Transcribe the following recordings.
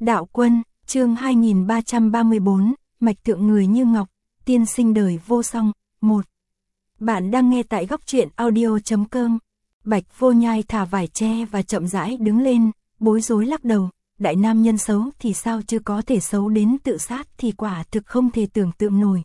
Đạo Quân, chương 2334, Mạch Thượng Người Như Ngọc, Tiên Sinh Đời Vô Song, 1. Bạn đang nghe tại góc truyện audio.com. Bạch Vô Nhai thả vải tre và chậm rãi đứng lên, bối rối lắc đầu, đại nam nhân xấu thì sao chứ có thể xấu đến tự sát thì quả thực không thể tưởng tượng nổi.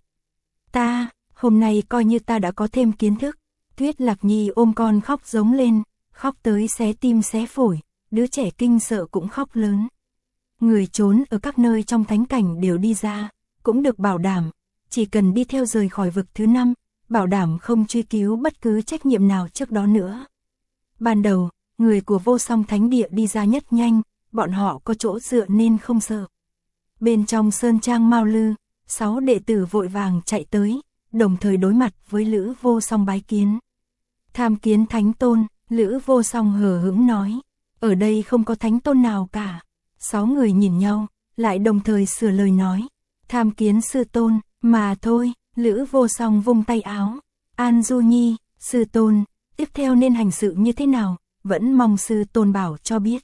Hôm nay coi như ta đã có thêm kiến thức. Tuyết Lạc Nhi ôm con khóc giống lên, khóc tới xé tim xé phổi, đứa trẻ kinh sợ cũng khóc lớn. Người trốn ở các nơi trong thánh cảnh đều đi ra, cũng được bảo đảm, chỉ cần đi theo rời khỏi vực thứ 5, bảo đảm không truy cứu bất cứ trách nhiệm nào trước đó nữa. Ban đầu, người của Vô Song Thánh Địa đi ra nhất nhanh, bọn họ có chỗ dựa nên không sợ. Bên trong sơn trang Mao Lư, 6 đệ tử vội vàng chạy tới, đồng thời đối mặt với Lữ Vô Song bái kiến. Tham kiến Thánh Tôn, Lữ Vô Song hờ hững nói, ở đây không có Thánh Tôn nào cả. 6 người nhìn nhau, lại đồng thời sửa lời nói, tham kiến Sư Tôn, mà thôi. Lữ Vô Song vung tay áo, An Du Nhi, Sư Tôn, tiếp theo nên hành sự như thế nào, vẫn mong Sư Tôn bảo cho biết.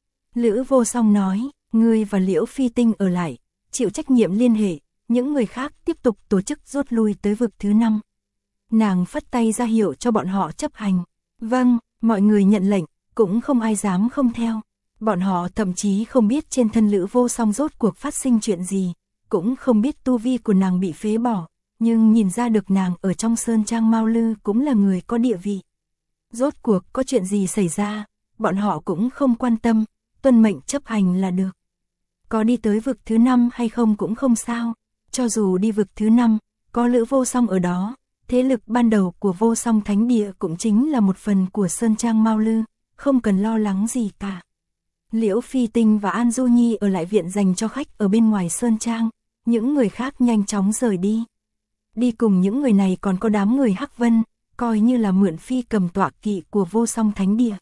Lữ Vô Song nói, ngươi và Liễu Phi Tinh ở lại, chịu trách nhiệm liên hệ, những người khác tiếp tục tổ chức rút lui tới vực thứ 5. Nàng phất tay ra hiệu cho bọn họ chấp hành. Vâng, mọi người nhận lệnh, cũng không ai dám không theo. Bọn họ thậm chí không biết trên thân Lữ Vô Song rốt cuộc phát sinh chuyện gì, cũng không biết tu vi của nàng bị phế bỏ, nhưng nhìn ra được nàng ở trong sơn trang Mao Lư cũng là người có địa vị. Rốt cuộc có chuyện gì xảy ra, bọn họ cũng không quan tâm, tuân mệnh chấp hành là được. Có đi tới vực thứ 5 hay không cũng không sao, cho dù đi vực thứ 5, có Lữ Vô Song ở đó, thế lực ban đầu của Vô Song Thánh Địa cũng chính là một phần của sơn trang Mao Lư, không cần lo lắng gì cả. Liễu Phi Tinh và An Du Nhi ở lại viện dành cho khách ở bên ngoài sơn trang, những người khác nhanh chóng rời đi. Đi cùng những người này còn có đám người Hắc Vân, coi như là mượn phi cầm tọa kỵ của Vô Song Thánh Địa.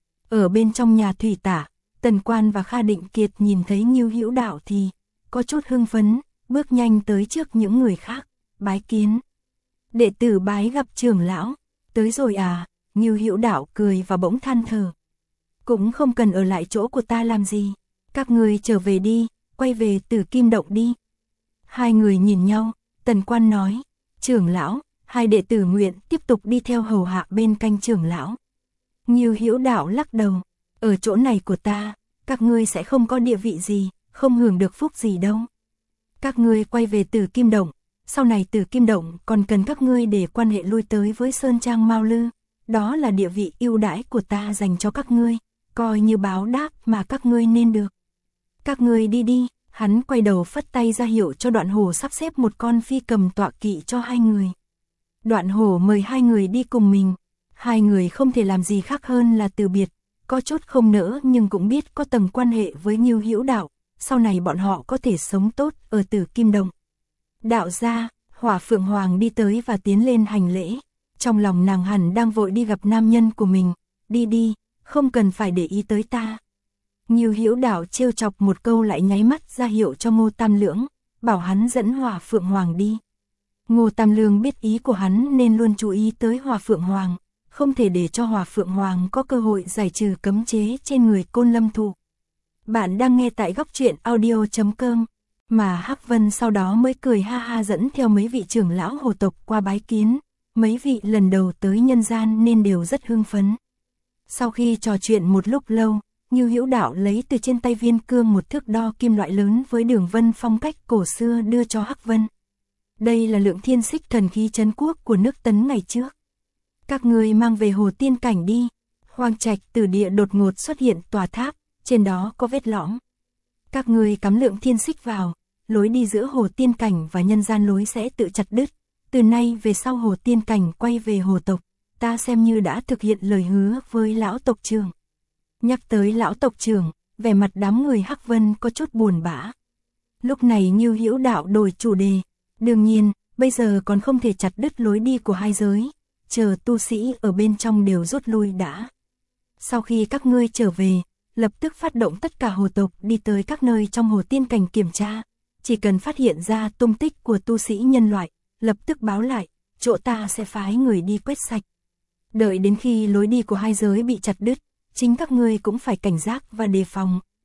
Ở bên trong nhà thủy tả, Tần Quan và Kha Định Kiệt nhìn thấy Ngưu Hữu Đạo thì có chút hưng phấn, bước nhanh tới trước những người khác, bái kiến. Đệ tử bái gặp trưởng lão, tới rồi à? Ngưu Hữu Đạo cười và bỗng than thở. Cũng không cần ở lại chỗ của ta làm gì, các người trở về đi, quay về Tử Kim Động đi. Hai người nhìn nhau, Tần Quan nói, trưởng lão, hai đệ tử nguyện tiếp tục đi theo hầu hạ bên canh trưởng lão. Ngưu Hữu Đạo lắc đầu, ở chỗ này của ta, các ngươi sẽ không có địa vị gì, không hưởng được phúc gì đâu. Các ngươi quay về Tử Kim Động, sau này Tử Kim Động còn cần các ngươi để quan hệ lui tới với sơn trang Mao Lư, đó là địa vị ưu đãi của ta dành cho các ngươi, coi như báo đáp mà các ngươi nên được. Các ngươi đi đi. Hắn quay đầu phất tay ra hiệu cho Đoạn Hổ sắp xếp một con phi cầm tọa kỵ cho hai người. Đoạn Hổ mời hai người đi cùng mình. Hai người không thể làm gì khác hơn là từ biệt, có chút không nỡ nhưng cũng biết có tầng quan hệ với Ngưu Hữu Đạo, sau này bọn họ có thể sống tốt ở Tử Kim Động. Đạo gia, Hỏa Phượng Hoàng đi tới và tiến lên hành lễ. Trong lòng nàng hẳn đang vội đi gặp nam nhân của mình. Đi đi, không cần phải để ý tới ta. Ngưu Hữu Đạo trêu chọc một câu lại nháy mắt ra hiệu cho Ngô Tam Lưỡng, bảo hắn dẫn Hỏa Phượng Hoàng đi. Ngô Tam Lương biết ý của hắn nên luôn chú ý tới Hỏa Phượng Hoàng, không thể để cho Hỏa Phượng Hoàng có cơ hội giải trừ cấm chế trên người Côn Lâm Thụ. Bạn đang nghe tại góc truyện audio.com, mà Hắc Vân sau đó mới cười ha ha dẫn theo mấy vị trưởng lão hồ tộc qua bái kiến, mấy vị lần đầu tới nhân gian nên đều rất hưng phấn. Sau khi trò chuyện một lúc lâu, Ngưu Hữu Đạo lấy từ trên tay viên cương một thước đo kim loại lớn với đường vân phong cách cổ xưa đưa cho Hắc Vân. Đây là lượng thiên xích thần khí trấn quốc của nước Tấn ngày trước. Các ngươi mang về Hồ Tiên Cảnh đi. Hoang Trạch Tử Địa đột ngột xuất hiện tòa tháp, trên đó có vết lõm. Các ngươi cắm lượng thiên xích vào, lối đi giữa Hồ Tiên Cảnh và nhân gian lối sẽ tự chặt đứt. Từ nay về sau Hồ Tiên Cảnh quay về Hồ tộc, ta xem như đã thực hiện lời hứa với lão tộc trưởng. Nhắc tới lão tộc trưởng, vẻ mặt đám người Hắc Vân có chút buồn bã. Lúc này Ngưu Hữu Đạo đổi chủ đề, đương nhiên, bây giờ còn không thể chặt đứt lối đi của hai giới, chờ tu sĩ ở bên trong đều rút lui đã. Sau khi các ngươi trở về, lập tức phát động tất cả hồ tộc đi tới các nơi trong Hồ Tiên Cảnh kiểm tra, chỉ cần phát hiện ra tung tích của tu sĩ nhân loại, lập tức báo lại, chỗ ta sẽ phái người đi quét sạch. Đợi đến khi lối đi của hai giới bị chặt đứt, chính các ngươi cũng phải cảnh giác và đề phòng,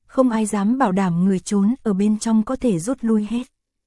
không ai dám bảo đảm người trốn ở bên trong có thể rút lui hết.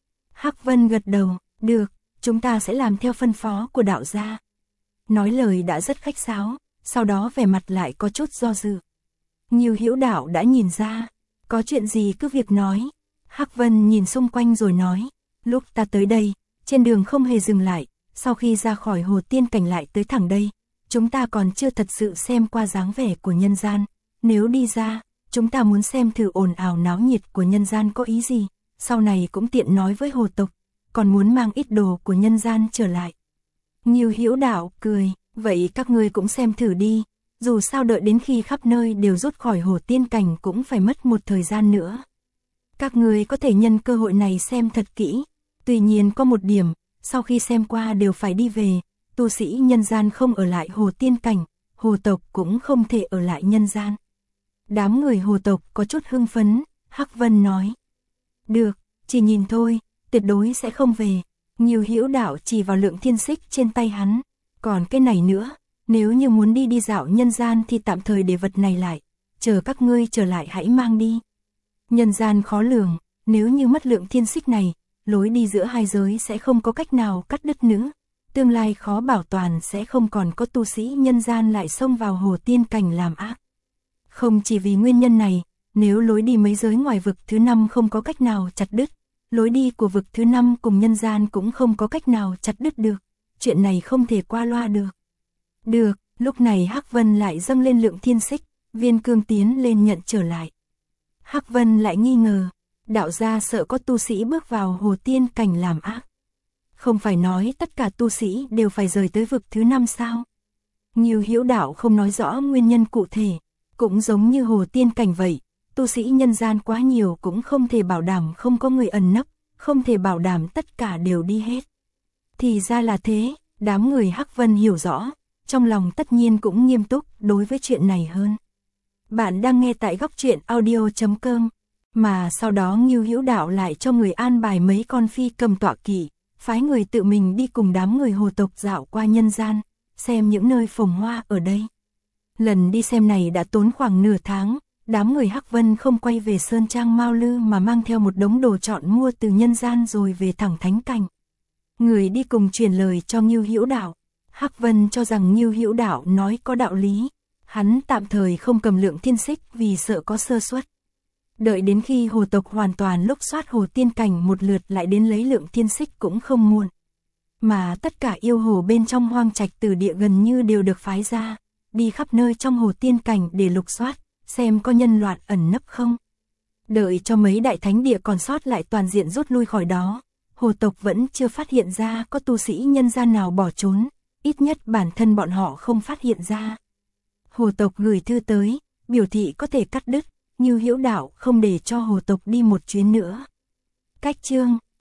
Hắc Vân gật đầu, được, chúng ta sẽ làm theo phân phó của đạo gia. Nói lời đã rất khách sáo, sau đó vẻ mặt lại có chút do dự. Ngưu Hữu Đạo đã nhìn ra, có chuyện gì cứ việc nói. Hắc Vân nhìn xung quanh rồi nói, lúc ta tới đây, trên đường không hề dừng lại, sau khi ra khỏi hồ tiên cảnh lại tới thẳng đây, chúng ta còn chưa thật sự xem qua dáng vẻ của nhân gian, nếu đi ra, chúng ta muốn xem thử ồn ào náo nhiệt của nhân gian có ý gì, sau này cũng tiện nói với hồ tộc, còn muốn mang ít đồ của nhân gian trở lại. Ngưu Hữu Đạo cười, vậy các ngươi cũng xem thử đi, dù sao đợi đến khi khắp nơi đều rút khỏi hồ tiên cảnh cũng phải mất một thời gian nữa. Các ngươi có thể nhân cơ hội này xem thật kỹ, tuy nhiên có một điểm, sau khi xem qua đều phải đi về, tu sĩ nhân gian không ở lại hồ tiên cảnh, hồ tộc cũng không thể ở lại nhân gian. Đám người hồ tộc có chút hưng phấn, Hắc Vân nói. Được, chỉ nhìn thôi, tuyệt đối sẽ không về. Ngưu Hữu Đạo chỉ vào lượng thiên xích trên tay hắn. Còn cái này nữa, nếu như muốn đi dạo nhân gian thì tạm thời để vật này lại, chờ các ngươi trở lại hãy mang đi. Nhân gian khó lường, nếu như mất lượng thiên xích này, lối đi giữa hai giới sẽ không có cách nào cắt đứt nữa. Tương lai khó bảo toàn sẽ không còn có tu sĩ nhân gian lại xông vào hồ tiên cảnh làm ác. Không chỉ vì nguyên nhân này, nếu lối đi mấy giới ngoài vực thứ 5 không có cách nào chặt đứt, lối đi của vực thứ 5 cùng nhân gian cũng không có cách nào chặt đứt được. Chuyện này không thể qua loa được. Được, lúc này Hắc Vân lại dâng lên lượng thiên xích, Viên Cương tiến lên nhận trở lại. Hắc Vân lại nghi ngờ, đạo gia sợ có tu sĩ bước vào hồ tiên cảnh làm ác. Không phải nói tất cả tu sĩ đều phải rời tới vực thứ 5 sao? Ngưu Hữu Đạo không nói rõ nguyên nhân cụ thể, cũng giống như hồ tiên cảnh vậy, tu sĩ nhân gian quá nhiều cũng không thể bảo đảm không có người ẩn nấp, không thể bảo đảm tất cả đều đi hết. Thì ra là thế, đám người Hắc Vân hiểu rõ, trong lòng tất nhiên cũng nghiêm túc đối với chuyện này hơn. Bạn đang nghe tại góc truyện audio.com, mà sau đó Ngưu Hữu Đạo lại cho người an bài mấy con phi cầm tọa kỵ, phái người tự mình đi cùng đám người hồ tộc dạo qua nhân gian, xem những nơi phồn hoa ở đây. Lần đi xem này đã tốn khoảng nửa tháng, đám người Hắc Vân không quay về Sơn Trang Mao Lư mà mang theo một đống đồ chọn mua từ nhân gian rồi về thẳng thánh cảnh. Người đi cùng truyền lời cho Ngưu Hữu Đạo. Hắc Vân cho rằng Ngưu Hữu Đạo nói có đạo lý, hắn tạm thời không cầm lượng thiên xích vì sợ có sơ suất. Đợi đến khi hồ tộc hoàn toàn lục soát hồ tiên cảnh một lượt lại đến lấy lượng thiên xích cũng không muộn. Mà tất cả yêu hồ bên trong hoang trạch tử địa gần như đều được phái ra, đi khắp nơi trong hồ tiên cảnh để lục soát, xem có nhân loạn ẩn nấp không. Đợi cho mấy đại thánh địa còn sót lại toàn diện rút lui khỏi đó, hồ tộc vẫn chưa phát hiện ra có tu sĩ nhân gian nào bỏ trốn, ít nhất bản thân bọn họ không phát hiện ra. Hồ tộc gửi thư tới, biểu thị có thể cắt đứt, Ngưu Hữu Đạo không để cho hồ tộc đi một chuyến nữa. Cách chương